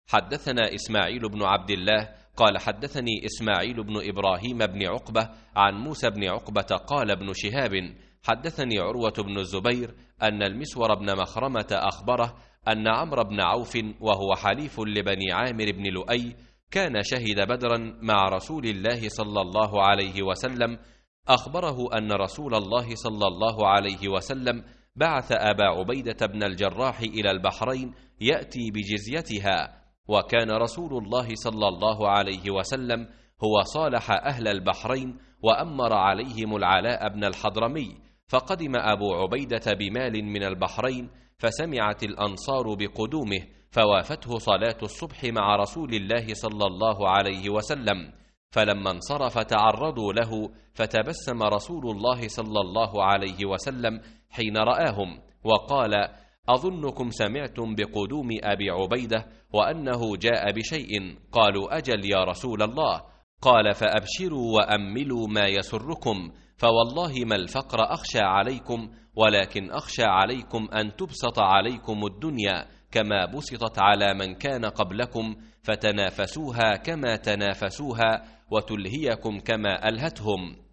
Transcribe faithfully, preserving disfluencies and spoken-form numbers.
حدثنا إسماعيل بن عبد الله قال حدثني إسماعيل بن إبراهيم بن عقبة عن موسى بن عقبة قال ابن شهاب حدثني عروة بن الزبير أن المسور بن مخرمة أخبره أن عمرو بن عوف وهو حليف لبني عامر بن لؤي كان شهد بدرا مع رسول الله صلى الله عليه وسلم، أخبره أن رسول الله صلى الله عليه وسلم بعث أبا عبيدة بن الجراح إلى البحرين يأتي بجزيتها، وكان رسول الله صلى الله عليه وسلم هو صالح أهل البحرين وأمر عليهم العلاء بن الحضرمي، فقدم أبو عبيدة بمال من البحرين، فسمعت الأنصار بقدومه فوافته صلاة الصبح مع رسول الله صلى الله عليه وسلم، فلما انصرف تعرضوا له، فتبسم رسول الله صلى الله عليه وسلم حين رآهم وقال: أظنكم سمعتم بقدوم أبي عبيدة وأنه جاء بشيء. قالوا: أجل يا رسول الله. قال: فأبشروا وأملوا ما يسركم، فوالله ما الفقر أخشى عليكم، ولكن أخشى عليكم أن تبسط عليكم الدنيا كما بسطت على من كان قبلكم، فتنافسوها كما تنافسوها وتلهيكم كما ألهتهم.